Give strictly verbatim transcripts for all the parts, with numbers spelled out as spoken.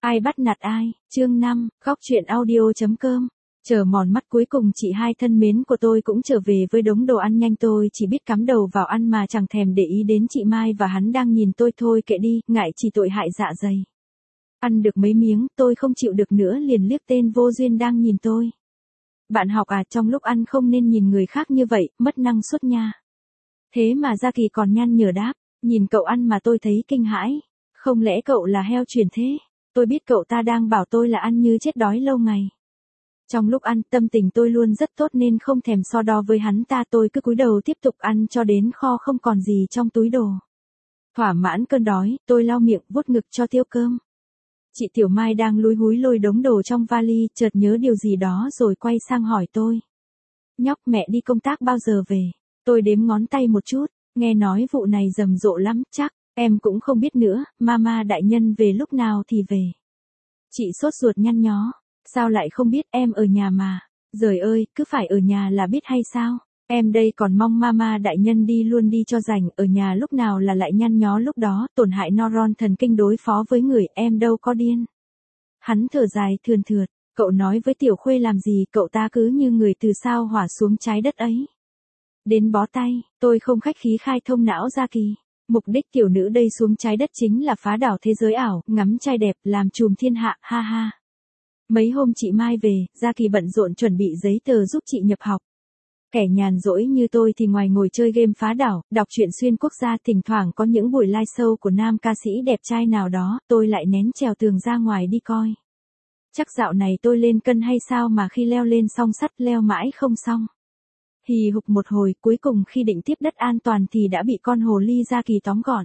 Ai bắt nạt ai, chương năm, góc truyện audio.com. Chờ mòn mắt cuối cùng chị hai thân mến của tôi cũng trở về với đống đồ ăn nhanh, tôi chỉ biết cắm đầu vào ăn mà chẳng thèm để ý đến chị Mai và hắn đang nhìn tôi. Thôi kệ đi, ngại chỉ tội hại dạ dày. Ăn được mấy miếng, tôi không chịu được nữa liền liếc tên vô duyên đang nhìn tôi. Bạn học à, trong lúc ăn không nên nhìn người khác như vậy, mất năng suất nha. Thế mà Gia Kỳ còn nhăn nhở đáp, nhìn cậu ăn mà tôi thấy kinh hãi. Không lẽ cậu là heo chuyển thế? Tôi biết cậu ta đang bảo tôi là ăn như chết đói lâu ngày. Trong lúc ăn, tâm tình tôi luôn rất tốt nên không thèm so đo với hắn ta, tôi cứ cúi đầu tiếp tục ăn cho đến kho không còn gì trong túi đồ. Thỏa mãn cơn đói, tôi lau miệng vuốt ngực cho tiêu cơm. Chị Tiểu Mai đang lúi húi lôi đống đồ trong vali, chợt nhớ điều gì đó rồi quay sang hỏi tôi. Nhóc, mẹ đi công tác bao giờ về? Tôi đếm ngón tay một chút, nghe nói vụ này rầm rộ lắm, chắc. Em cũng không biết nữa, mama đại nhân về lúc nào thì về. Chị sốt ruột nhăn nhó. Sao lại không biết, em ở nhà mà. Giời ơi, cứ phải ở nhà là biết hay sao? Em đây còn mong mama đại nhân đi luôn đi cho rảnh, ở nhà lúc nào là lại nhăn nhó lúc đó, tổn hại neuron thần kinh đối phó với người, em đâu có điên. Hắn thở dài thườn thượt, cậu nói với Tiểu Khuê làm gì, cậu ta cứ như người từ sao hỏa xuống trái đất ấy. Đến bó tay, tôi không khách khí khai thông não Gia Kỳ. Mục đích tiểu nữ đây xuống trái đất chính là phá đảo thế giới ảo, ngắm trai đẹp, làm trùm thiên hạ, ha ha. Mấy hôm chị Mai về, Gia Kỳ bận rộn chuẩn bị giấy tờ giúp chị nhập học. Kẻ nhàn rỗi như tôi thì ngoài ngồi chơi game phá đảo, đọc truyện xuyên quốc gia, thỉnh thoảng có những buổi live show của nam ca sĩ đẹp trai nào đó, tôi lại nén trèo tường ra ngoài đi coi. Chắc dạo này tôi lên cân hay sao mà khi leo lên song sắt leo mãi không xong. Hì hục một hồi, cuối cùng khi định tiếp đất an toàn thì đã bị con hồ ly Gia Kỳ tóm gọn.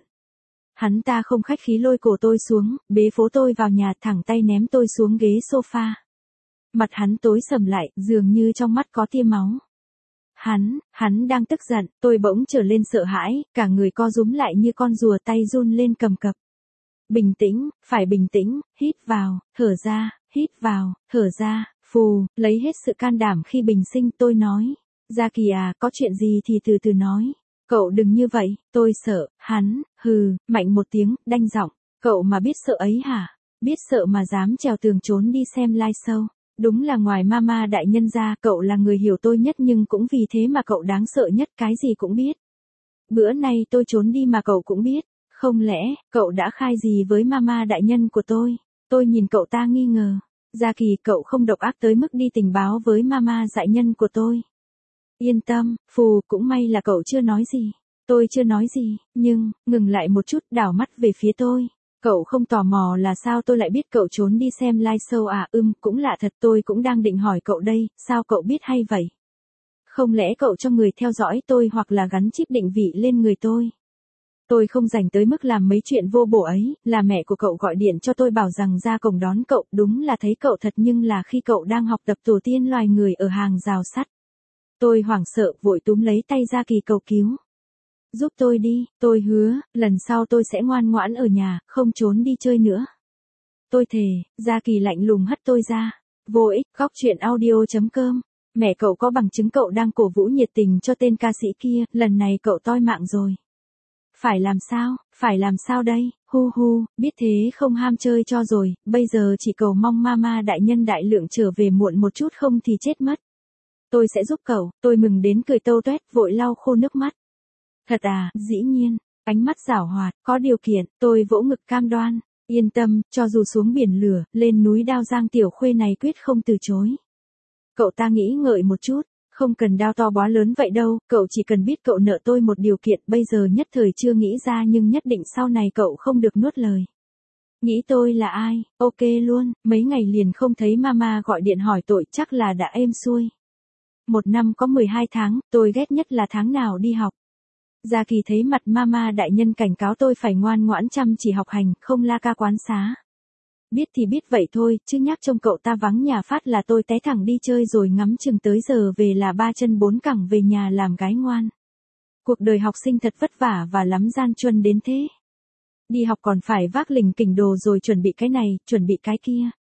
Hắn ta không khách khí lôi cổ tôi xuống, bế phố tôi vào nhà, thẳng tay ném tôi xuống ghế sofa. Mặt hắn tối sầm lại, dường như trong mắt có tia máu. Hắn, hắn đang tức giận, tôi bỗng trở lên sợ hãi, cả người co rúm lại như con rùa, tay run lên cầm cập. Bình tĩnh, phải bình tĩnh, hít vào, thở ra, hít vào, thở ra, phù, lấy hết sự can đảm khi bình sinh, tôi nói. Gia Kỳ à, có chuyện gì thì từ từ nói. Cậu đừng như vậy, tôi sợ. Hắn, hừ, mạnh một tiếng, đanh giọng. Cậu mà biết sợ ấy hả? Biết sợ mà dám trèo tường trốn đi xem live show. Đúng là ngoài mama đại nhân ra, cậu là người hiểu tôi nhất, nhưng cũng vì thế mà cậu đáng sợ nhất, cái gì cũng biết. Bữa nay tôi trốn đi mà cậu cũng biết. Không lẽ, cậu đã khai gì với mama đại nhân của tôi? Tôi nhìn cậu ta nghi ngờ. Gia Kỳ, cậu không độc ác tới mức đi tình báo với mama đại nhân của tôi. Yên tâm, phù, cũng may là cậu chưa nói gì. Tôi chưa nói gì, nhưng, ngừng lại một chút, đảo mắt về phía tôi. Cậu không tò mò là sao tôi lại biết cậu trốn đi xem live show à? Ừm, cũng lạ thật, tôi cũng đang định hỏi cậu đây, sao cậu biết hay vậy? Không lẽ cậu cho người theo dõi tôi hoặc là gắn chip định vị lên người tôi? Tôi không rảnh tới mức làm mấy chuyện vô bổ ấy, là mẹ của cậu gọi điện cho tôi bảo rằng ra cổng đón cậu, đúng là thấy cậu thật, nhưng là khi cậu đang học tập tổ tiên loài người ở hàng rào sắt. Tôi hoảng sợ, vội túm lấy tay Gia Kỳ cầu cứu. Giúp tôi đi, tôi hứa, lần sau tôi sẽ ngoan ngoãn ở nhà, không trốn đi chơi nữa. Tôi thề. Gia Kỳ lạnh lùng hất tôi ra. Vô ích, góc truyện audio.com. Mẹ cậu có bằng chứng cậu đang cổ vũ nhiệt tình cho tên ca sĩ kia, lần này cậu toi mạng rồi. Phải làm sao, phải làm sao đây, hu hu, biết thế không ham chơi cho rồi, bây giờ chỉ cầu mong mama đại nhân đại lượng trở về muộn một chút, không thì chết mất. Tôi sẽ giúp cậu, tôi mừng đến cười tâu tuét, vội lau khô nước mắt. Thật à, dĩ nhiên, ánh mắt giảo hoạt, có điều kiện, tôi vỗ ngực cam đoan. Yên tâm, cho dù xuống biển lửa, lên núi đao giang, Tiểu Khuê này quyết không từ chối. Cậu ta nghĩ ngợi một chút, không cần đao to bó lớn vậy đâu, cậu chỉ cần biết cậu nợ tôi một điều kiện, bây giờ nhất thời chưa nghĩ ra nhưng nhất định sau này cậu không được nuốt lời. Nghĩ tôi là ai, ok luôn, mấy ngày liền không thấy mama gọi điện hỏi tội, chắc là đã êm xuôi. Một năm có mười hai tháng, tôi ghét nhất là tháng nào đi học. Gia Kỳ thấy mặt mama đại nhân cảnh cáo tôi phải ngoan ngoãn chăm chỉ học hành, không la ca quán xá. Biết thì biết vậy thôi, chứ nhắc trông cậu ta vắng nhà phát là tôi té thẳng đi chơi rồi ngắm chừng tới giờ về là ba chân bốn cẳng về nhà làm gái ngoan. Cuộc đời học sinh thật vất vả và lắm gian truân đến thế. Đi học còn phải vác lình kỉnh đồ rồi chuẩn bị cái này, chuẩn bị cái kia.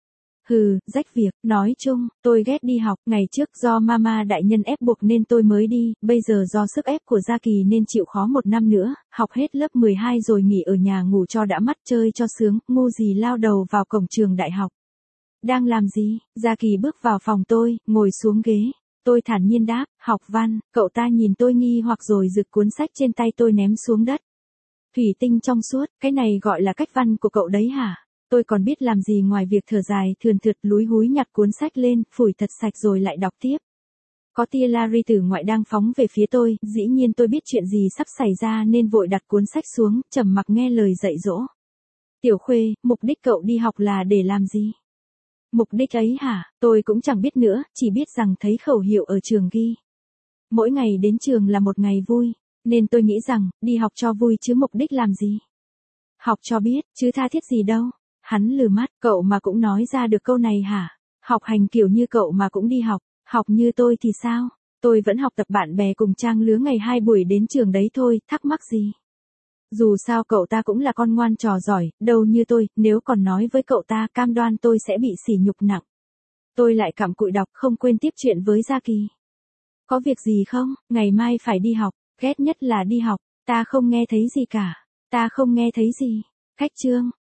Hừ, rách việc, nói chung, tôi ghét đi học, ngày trước do mama đại nhân ép buộc nên tôi mới đi, bây giờ do sức ép của Gia Kỳ nên chịu khó một năm nữa, học hết lớp mười hai rồi nghỉ ở nhà ngủ cho đã mắt chơi cho sướng, ngu gì lao đầu vào cổng trường đại học. Đang làm gì? Gia Kỳ bước vào phòng tôi, ngồi xuống ghế. Tôi thản nhiên đáp, học văn, cậu ta nhìn tôi nghi hoặc rồi giựt cuốn sách trên tay tôi ném xuống đất. Thủy tinh trong suốt, cái này gọi là cách văn của cậu đấy hả? Tôi còn biết làm gì ngoài việc thở dài, thườn thượt, lúi húi nhặt cuốn sách lên, phủi thật sạch rồi lại đọc tiếp. Có tia Larry từ ngoại đang phóng về phía tôi, dĩ nhiên tôi biết chuyện gì sắp xảy ra nên vội đặt cuốn sách xuống, trầm mặc nghe lời dạy dỗ. Tiểu Khuê, mục đích cậu đi học là để làm gì? Mục đích ấy hả? Tôi cũng chẳng biết nữa, chỉ biết rằng thấy khẩu hiệu ở trường ghi. Mỗi ngày đến trường là một ngày vui, nên tôi nghĩ rằng, đi học cho vui chứ mục đích làm gì? Học cho biết, chứ tha thiết gì đâu. Hắn lừ mắt, cậu mà cũng nói ra được câu này hả? Học hành kiểu như cậu mà cũng đi học, học như tôi thì sao? Tôi vẫn học tập bạn bè cùng trang lứa ngày hai buổi đến trường đấy thôi, thắc mắc gì? Dù sao cậu ta cũng là con ngoan trò giỏi, đâu như tôi, nếu còn nói với cậu ta cam đoan tôi sẽ bị sỉ nhục nặng. Tôi lại cặm cụi đọc không quên tiếp chuyện với Gia Kỳ. Có việc gì không? Ngày mai phải đi học, ghét nhất là đi học, ta không nghe thấy gì cả, ta không nghe thấy gì. Khách chương.